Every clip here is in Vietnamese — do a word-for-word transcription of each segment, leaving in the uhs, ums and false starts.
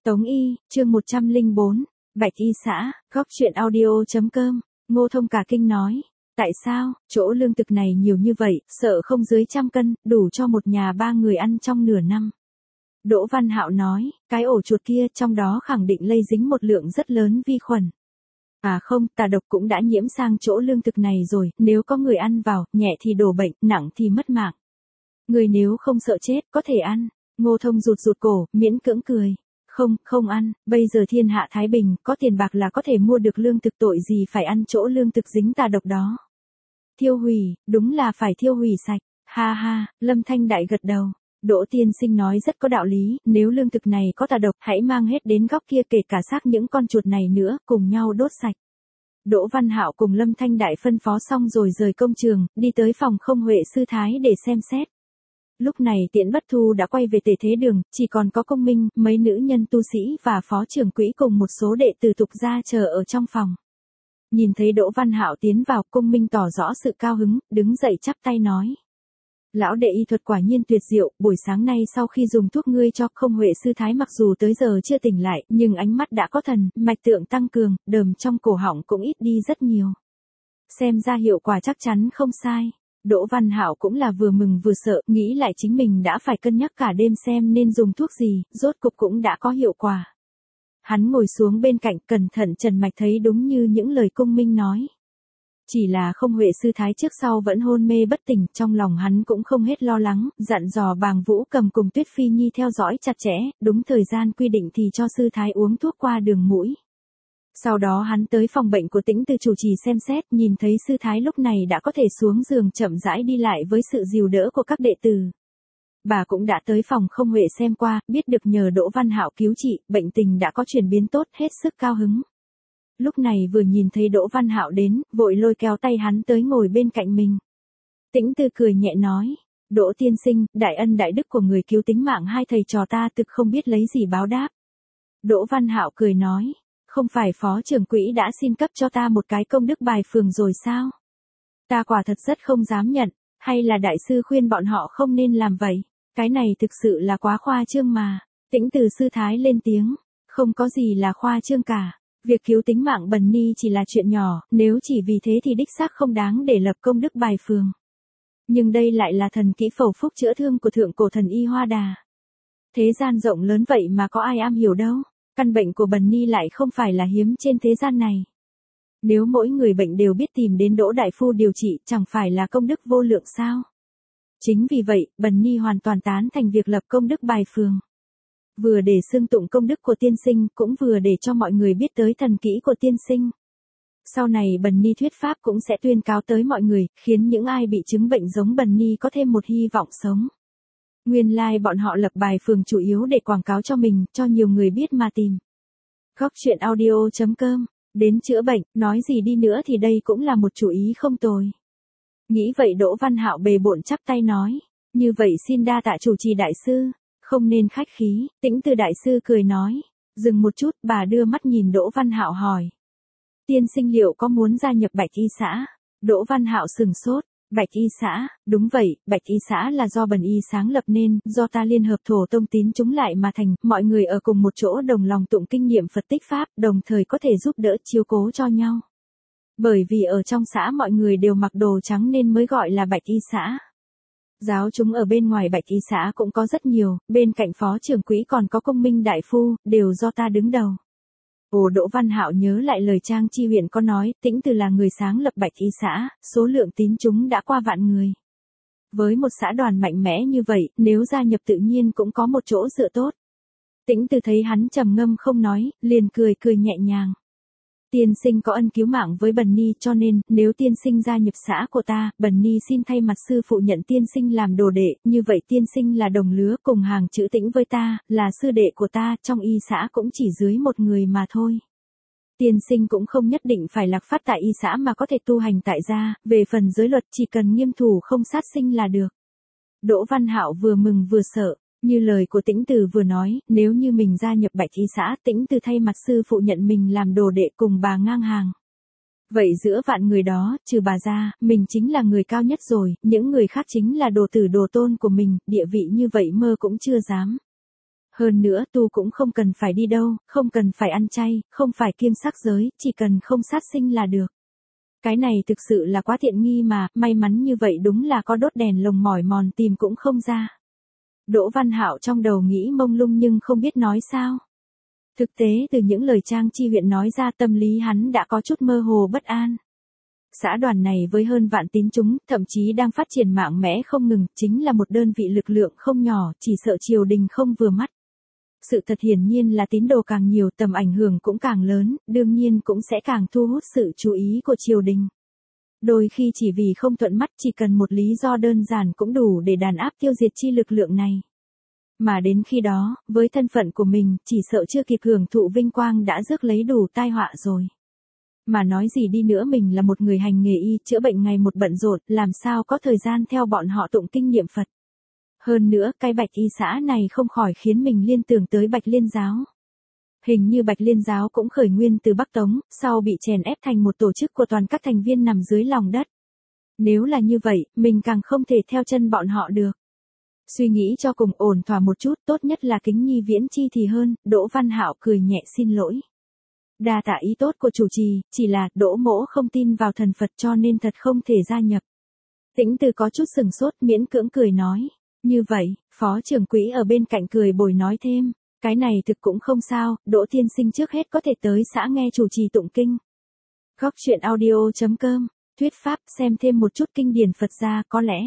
Tống Y, chương một trăm lẻ bốn, Bạch Y xã, góc truyện audio.com, Ngô Thông cả kinh nói. Tại sao, chỗ lương thực này nhiều như vậy, sợ không dưới trăm cân, đủ cho một nhà ba người ăn trong nửa năm. Đỗ Văn Hạo nói, cái ổ chuột kia trong đó khẳng định lây dính một lượng rất lớn vi khuẩn. À không, tà độc cũng đã nhiễm sang chỗ lương thực này rồi, nếu có người ăn vào, nhẹ thì đổ bệnh, nặng thì mất mạng. Người nếu không sợ chết, có thể ăn. Ngô Thông rụt rụt cổ, miễn cưỡng cười. Không, không ăn, bây giờ thiên hạ thái bình, có tiền bạc là có thể mua được lương thực, tội gì phải ăn chỗ lương thực dính tà độc đó. Thiêu hủy, đúng là phải thiêu hủy sạch. Ha ha, Lâm Thanh Đại gật đầu. Đỗ tiên sinh nói rất có đạo lý, nếu lương thực này có tà độc, hãy mang hết đến góc kia, kể cả xác những con chuột này nữa, cùng nhau đốt sạch. Đỗ Văn Hạo cùng Lâm Thanh Đại phân phó xong rồi rời công trường, đi tới phòng Không Huệ sư thái để xem xét. Lúc này Tiễn Bất Thu đã quay về Tề Thế Đường, chỉ còn có Công Minh, mấy nữ nhân tu sĩ và phó trưởng quỹ cùng một số đệ tử tục gia chờ ở trong phòng. Nhìn thấy Đỗ Văn Hạo tiến vào, Công Minh tỏ rõ sự cao hứng, đứng dậy chắp tay nói. Lão đệ y thuật quả nhiên tuyệt diệu, buổi sáng nay sau khi dùng thuốc ngươi cho Không Huệ sư thái mặc dù tới giờ chưa tỉnh lại, nhưng ánh mắt đã có thần, mạch tượng tăng cường, đờm trong cổ họng cũng ít đi rất nhiều. Xem ra hiệu quả chắc chắn không sai. Đỗ Văn Hạo cũng là vừa mừng vừa sợ, nghĩ lại chính mình đã phải cân nhắc cả đêm xem nên dùng thuốc gì, rốt cục cũng đã có hiệu quả. Hắn ngồi xuống bên cạnh, cẩn thận trần mạch thấy đúng như những lời Công Minh nói. Chỉ là Không Huệ sư thái trước sau vẫn hôn mê bất tỉnh, trong lòng hắn cũng không hết lo lắng, dặn dò Bàng Vũ Cầm cùng Tuyết Phi Nhi theo dõi chặt chẽ, đúng thời gian quy định thì cho sư thái uống thuốc qua đường mũi. Sau đó hắn tới phòng bệnh của Tĩnh Từ chủ trì xem xét, nhìn thấy sư thái lúc này đã có thể xuống giường chậm rãi đi lại với sự dìu đỡ của các đệ tử. Bà cũng đã tới phòng Không Huệ xem qua, biết được nhờ Đỗ Văn Hạo cứu trị, bệnh tình đã có chuyển biến tốt, hết sức cao hứng. Lúc này vừa nhìn thấy Đỗ Văn Hạo đến, vội lôi kéo tay hắn tới ngồi bên cạnh mình. Tĩnh Từ cười nhẹ nói, Đỗ tiên sinh, đại ân đại đức của người cứu tính mạng hai thầy trò ta thực không biết lấy gì báo đáp. Đỗ Văn Hạo cười nói, không phải phó trưởng quỹ đã xin cấp cho ta một cái công đức bài phường rồi sao? Ta quả thật rất không dám nhận, hay là đại sư khuyên bọn họ không nên làm vậy? Cái này thực sự là quá khoa trương mà. Tĩnh Từ sư thái lên tiếng, không có gì là khoa trương cả. Việc cứu tính mạng Bần Ni chỉ là chuyện nhỏ, nếu chỉ vì thế thì đích xác không đáng để lập công đức bài phường. Nhưng đây lại là thần kỹ phẩu phúc chữa thương của thượng cổ thần y Hoa Đà. Thế gian rộng lớn vậy mà có ai am hiểu đâu. Căn bệnh của Bần Ni lại không phải là hiếm trên thế gian này. Nếu mỗi người bệnh đều biết tìm đến Đỗ đại phu điều trị, chẳng phải là công đức vô lượng sao? Chính vì vậy, Bần Ni hoàn toàn tán thành việc lập công đức bài phường. Vừa để xưng tụng công đức của tiên sinh, cũng vừa để cho mọi người biết tới thần kỹ của tiên sinh. Sau này Bần Ni thuyết pháp cũng sẽ tuyên cáo tới mọi người, khiến những ai bị chứng bệnh giống Bần Ni có thêm một hy vọng sống. Nguyên lai like bọn họ lập bài phường chủ yếu để quảng cáo cho mình, cho nhiều người biết mà tìm. Góc truyện audio.com, đến chữa bệnh, nói gì đi nữa thì đây cũng là một chủ ý không tồi. Nghĩ vậy Đỗ Văn Hạo bề bộn chắp tay nói, như vậy xin đa tạ chủ trì đại sư, không nên khách khí. Tĩnh Từ đại sư cười nói, dừng một chút, bà đưa mắt nhìn Đỗ Văn Hạo hỏi. Tiên sinh liệu có muốn gia nhập Bạch Y xã? Đỗ Văn Hạo sừng sốt. Bạch Y xã, đúng vậy, Bạch Y xã là do Bần Y sáng lập nên, do ta liên hợp thổ tông tín chúng lại mà thành, mọi người ở cùng một chỗ đồng lòng tụng kinh nghiệm Phật tích Pháp, đồng thời có thể giúp đỡ chiếu cố cho nhau. Bởi vì ở trong xã mọi người đều mặc đồ trắng nên mới gọi là Bạch Y xã. Giáo chúng ở bên ngoài Bạch Y xã cũng có rất nhiều, bên cạnh phó trưởng quỹ còn có Công Minh đại phu, đều do ta đứng đầu. Ồ, Đỗ Văn Hạo nhớ lại lời Trang Chi huyện có nói, Tĩnh Từ là người sáng lập Bạch Y xã, số lượng tín chúng đã qua vạn người. Với một xã đoàn mạnh mẽ như vậy, nếu gia nhập tự nhiên cũng có một chỗ dựa tốt. Tĩnh Từ thấy hắn trầm ngâm không nói, liền cười cười nhẹ nhàng. Tiên sinh có ân cứu mạng với Bần Ni, cho nên, nếu tiên sinh gia nhập xã của ta, Bần Ni xin thay mặt sư phụ nhận tiên sinh làm đồ đệ, như vậy tiên sinh là đồng lứa cùng hàng chữ Tĩnh với ta, là sư đệ của ta, trong Y xã cũng chỉ dưới một người mà thôi. Tiên sinh cũng không nhất định phải lạc phát tại Y xã mà có thể tu hành tại gia, về phần giới luật chỉ cần nghiêm thủ không sát sinh là được. Đỗ Văn Hạo vừa mừng vừa sợ. Như lời của Tĩnh Từ vừa nói, nếu như mình gia nhập Bạch Y xã, Tĩnh Từ thay mặt sư phụ nhận mình làm đồ đệ cùng bà ngang hàng. Vậy giữa vạn người đó, trừ bà ra, mình chính là người cao nhất rồi, những người khác chính là đồ tử đồ tôn của mình, địa vị như vậy mơ cũng chưa dám. Hơn nữa tu cũng không cần phải đi đâu, không cần phải ăn chay, không phải kiêng sắc giới, chỉ cần không sát sinh là được. Cái này thực sự là quá tiện nghi mà, may mắn như vậy đúng là có đốt đèn lồng mỏi mòn tìm cũng không ra. Đỗ Văn Hạo trong đầu nghĩ mông lung nhưng không biết nói sao. Thực tế từ những lời Trang Chi Huyện nói ra tâm lý hắn đã có chút mơ hồ bất an. Xã đoàn này với hơn vạn tín chúng, thậm chí đang phát triển mạnh mẽ không ngừng, chính là một đơn vị lực lượng không nhỏ, chỉ sợ triều đình không vừa mắt. Sự thật hiển nhiên là tín đồ càng nhiều tầm ảnh hưởng cũng càng lớn, đương nhiên cũng sẽ càng thu hút sự chú ý của triều đình. Đôi khi chỉ vì không thuận mắt chỉ cần một lý do đơn giản cũng đủ để đàn áp tiêu diệt chi lực lượng này. Mà đến khi đó, với thân phận của mình, chỉ sợ chưa kịp hưởng thụ vinh quang đã rước lấy đủ tai họa rồi. Mà nói gì đi nữa mình là một người hành nghề y, chữa bệnh ngày một bận rộn, làm sao có thời gian theo bọn họ tụng kinh niệm Phật. Hơn nữa, cái Bạch Y xã này không khỏi khiến mình liên tưởng tới Bạch Liên giáo. Hình như Bạch Liên giáo cũng khởi nguyên từ Bắc Tống, sau bị chèn ép thành một tổ chức của toàn các thành viên nằm dưới lòng đất. Nếu là như vậy, mình càng không thể theo chân bọn họ được. Suy nghĩ cho cùng ổn thỏa một chút, tốt nhất là kính nhi viễn chi thì hơn, Đỗ Văn Hạo cười nhẹ xin lỗi. Đa tạ ý tốt của chủ trì, chỉ là Đỗ mỗ không tin vào thần Phật cho nên thật không thể gia nhập. Tĩnh Từ có chút sừng sốt miễn cưỡng cười nói. Như vậy, phó trưởng quỹ ở bên cạnh cười bồi nói thêm, cái này thực cũng không sao, Đỗ tiên sinh trước hết có thể tới xã nghe chủ trì tụng kinh. Góc truyện audio chấm com, thuyết pháp xem thêm một chút kinh điển Phật gia có lẽ.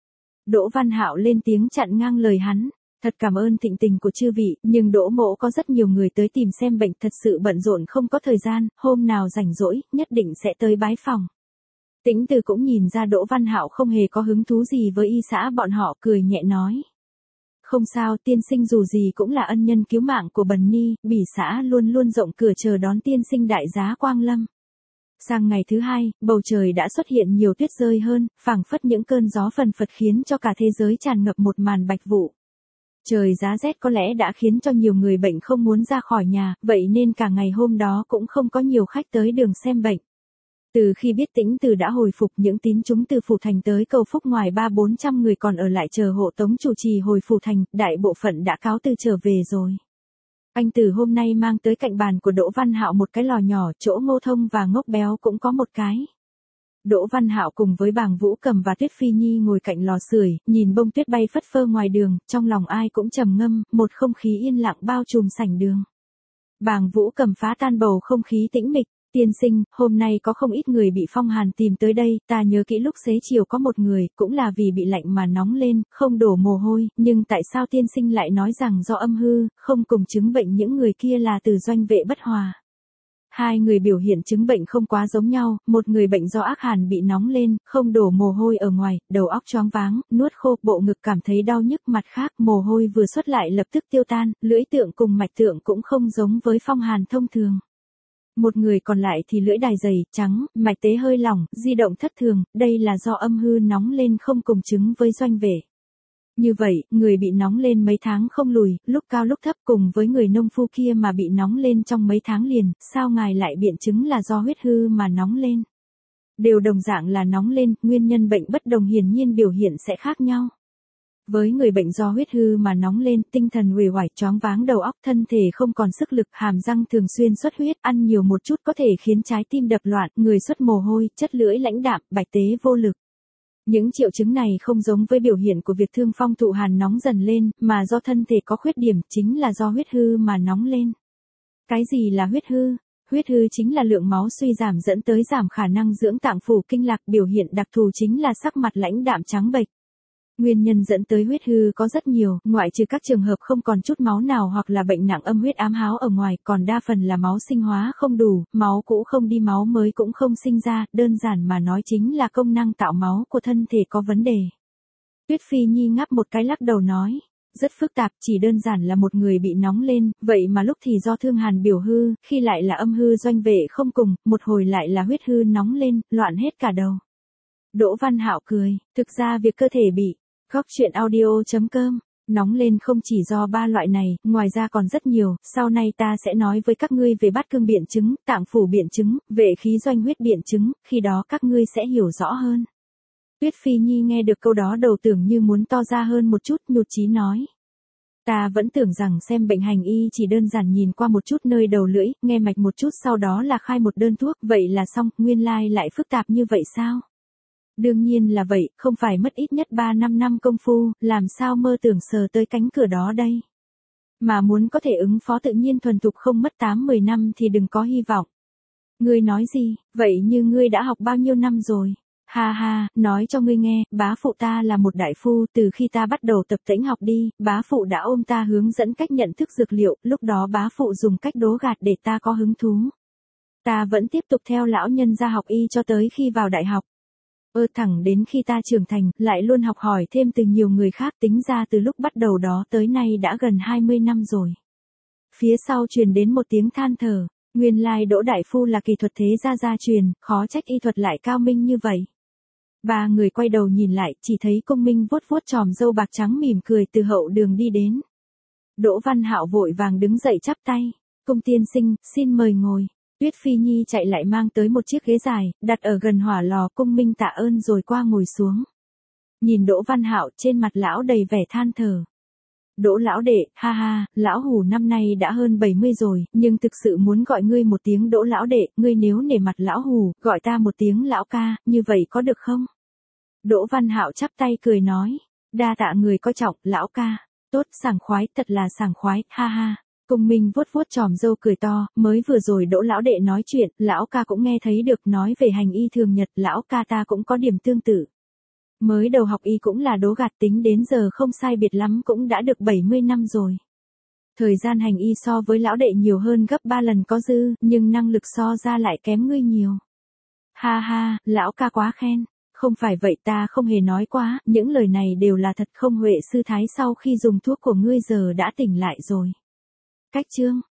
Đỗ Văn Hạo lên tiếng chặn ngang lời hắn, thật cảm ơn thịnh tình của chư vị, nhưng Đỗ mỗ có rất nhiều người tới tìm xem bệnh thật sự bận rộn không có thời gian, hôm nào rảnh rỗi, nhất định sẽ tới bái phòng. Tĩnh Từ cũng nhìn ra Đỗ Văn Hạo không hề có hứng thú gì với y xã bọn họ cười nhẹ nói. Không sao, tiên sinh dù gì cũng là ân nhân cứu mạng của Bần Ni, bỉ xã luôn luôn rộng cửa chờ đón tiên sinh đại giá quang lâm. Sang ngày thứ hai, bầu trời đã xuất hiện nhiều tuyết rơi hơn, phảng phất những cơn gió phần phật khiến cho cả thế giới tràn ngập một màn bạch vụ. Trời giá rét có lẽ đã khiến cho nhiều người bệnh không muốn ra khỏi nhà, vậy nên cả ngày hôm đó cũng không có nhiều khách tới đường xem bệnh. Từ khi biết Tĩnh Từ đã hồi phục những tín chúng từ Phủ Thành tới cầu phúc ngoài ba bốn trăm người còn ở lại chờ hộ tống chủ trì hồi Phủ Thành, đại bộ phận đã cáo từ trở về rồi. Anh Từ hôm nay mang tới cạnh bàn của Đỗ Văn Hạo một cái lò nhỏ, chỗ Ngô Thông và Ngốc Béo cũng có một cái. Đỗ Văn Hạo cùng với Bàng Vũ Cầm và Tuyết Phi Nhi ngồi cạnh lò sưởi, nhìn bông tuyết bay phất phơ ngoài đường, trong lòng ai cũng trầm ngâm, một không khí yên lặng bao trùm sảnh đường. Bàng Vũ Cầm phá tan bầu không khí tĩnh mịch. Tiên sinh, hôm nay có không ít người bị phong hàn tìm tới đây, ta nhớ kỹ lúc xế chiều có một người, cũng là vì bị lạnh mà nóng lên, không đổ mồ hôi, nhưng tại sao tiên sinh lại nói rằng do âm hư, không cùng chứng bệnh những người kia là từ doanh vệ bất hòa. Hai người biểu hiện chứng bệnh không quá giống nhau, một người bệnh do ác hàn bị nóng lên, không đổ mồ hôi ở ngoài, đầu óc choáng váng, nuốt khô, bộ ngực cảm thấy đau nhức, mặt khác mồ hôi vừa xuất lại lập tức tiêu tan, lưỡi tượng cùng mạch tượng cũng không giống với phong hàn thông thường. Một người còn lại thì lưỡi đài dày, trắng, mạch tế hơi lỏng, di động thất thường, đây là do âm hư nóng lên không cùng chứng với doanh vệ. Như vậy, người bị nóng lên mấy tháng không lùi, lúc cao lúc thấp cùng với người nông phu kia mà bị nóng lên trong mấy tháng liền, sao ngài lại biện chứng là do huyết hư mà nóng lên? Đều đồng dạng là nóng lên, nguyên nhân bệnh bất đồng hiển nhiên biểu hiện sẽ khác nhau. Với người bệnh do huyết hư mà nóng lên, tinh thần uể oải, choáng váng đầu óc, thân thể không còn sức lực, hàm răng thường xuyên xuất huyết, ăn nhiều một chút có thể khiến trái tim đập loạn, người xuất mồ hôi, chất lưỡi lãnh đạm, bạch tế vô lực. Những triệu chứng này không giống với biểu hiện của việc thương phong thụ hàn nóng dần lên, mà do thân thể có khuyết điểm, chính là do huyết hư mà nóng lên. Cái gì là huyết hư? Huyết hư chính là lượng máu suy giảm dẫn tới giảm khả năng dưỡng tạng phủ kinh lạc, biểu hiện đặc thù chính là sắc mặt lãnh đạm trắng bệch. Nguyên nhân dẫn tới huyết hư có rất nhiều, ngoại trừ các trường hợp không còn chút máu nào hoặc là bệnh nặng âm huyết ám háo ở ngoài, còn đa phần là máu sinh hóa không đủ, máu cũ không đi máu mới cũng không sinh ra, đơn giản mà nói chính là công năng tạo máu của thân thể có vấn đề. Tuyết Phi Nhi ngáp một cái lắc đầu nói, rất phức tạp, chỉ đơn giản là một người bị nóng lên, vậy mà lúc thì do thương hàn biểu hư, khi lại là âm hư doanh vệ không cùng, một hồi lại là huyết hư nóng lên, loạn hết cả đầu. Đỗ Văn Hạo cười, thực ra việc cơ thể bị Góc truyện audio chấm com, nóng lên không chỉ do ba loại này, ngoài ra còn rất nhiều, sau này ta sẽ nói với các ngươi về bát cương biện chứng, tạng phủ biện chứng, vệ khí doanh huyết biện chứng, khi đó các ngươi sẽ hiểu rõ hơn. Tuyết Phi Nhi nghe được câu đó đầu tưởng như muốn to ra hơn một chút, nhụt chí nói. Ta vẫn tưởng rằng xem bệnh hành y chỉ đơn giản nhìn qua một chút nơi đầu lưỡi, nghe mạch một chút sau đó là khai một đơn thuốc, vậy là xong, nguyên lai lại phức tạp như vậy sao? Đương nhiên là vậy, không phải mất ít nhất ba năm năm công phu, làm sao mơ tưởng sờ tới cánh cửa đó đây. Mà muốn có thể ứng phó tự nhiên thuần thục không mất tám mười năm thì đừng có hy vọng. Ngươi nói gì, vậy như ngươi đã học bao nhiêu năm rồi? Ha ha, nói cho ngươi nghe, bá phụ ta là một đại phu, từ khi ta bắt đầu tập tễnh học đi, bá phụ đã ôm ta hướng dẫn cách nhận thức dược liệu, lúc đó bá phụ dùng cách đố gạt để ta có hứng thú. Ta vẫn tiếp tục theo lão nhân ra học y cho tới khi vào đại học. Ơ thẳng đến khi ta trưởng thành, lại luôn học hỏi thêm từ nhiều người khác, tính ra từ lúc bắt đầu đó tới nay đã gần hai mươi năm rồi. Phía sau truyền đến một tiếng than thở, nguyên lai Đỗ đại phu là kỳ thuật thế gia gia truyền, khó trách y thuật lại cao minh như vậy. Ba người quay đầu nhìn lại, chỉ thấy Công Minh vuốt vuốt chòm râu bạc trắng mỉm cười từ hậu đường đi đến. Đỗ Văn Hạo vội vàng đứng dậy chắp tay, Công tiên sinh, xin mời ngồi. Tuyết Phi Nhi chạy lại mang tới một chiếc ghế dài, đặt ở gần hỏa lò. Công Minh tạ ơn rồi qua ngồi xuống. Nhìn Đỗ Văn Hạo, trên mặt lão đầy vẻ than thở. Đỗ lão đệ, ha ha, lão hủ năm nay đã hơn bảy mươi rồi, nhưng thực sự muốn gọi ngươi một tiếng Đỗ lão đệ, ngươi nếu nể mặt lão hủ, gọi ta một tiếng lão ca, như vậy có được không? Đỗ Văn Hạo chắp tay cười nói, đa tạ người coi trọng, lão ca, tốt, sảng khoái, thật là sảng khoái, ha ha. Công Minh vuốt vuốt chòm râu cười to, mới vừa rồi Đỗ lão đệ nói chuyện, lão ca cũng nghe thấy được, nói về hành y thường nhật, lão ca ta cũng có điểm tương tự. Mới đầu học y cũng là đố gạt, tính đến giờ không sai biệt lắm cũng đã được bảy mươi năm rồi. Thời gian hành y so với lão đệ nhiều hơn gấp ba lần có dư, nhưng năng lực so ra lại kém ngươi nhiều. Ha ha, lão ca quá khen. Không phải vậy, ta không hề nói quá, những lời này đều là thật. Không, Huệ sư thái sau khi dùng thuốc của ngươi giờ đã tỉnh lại rồi. Cách chương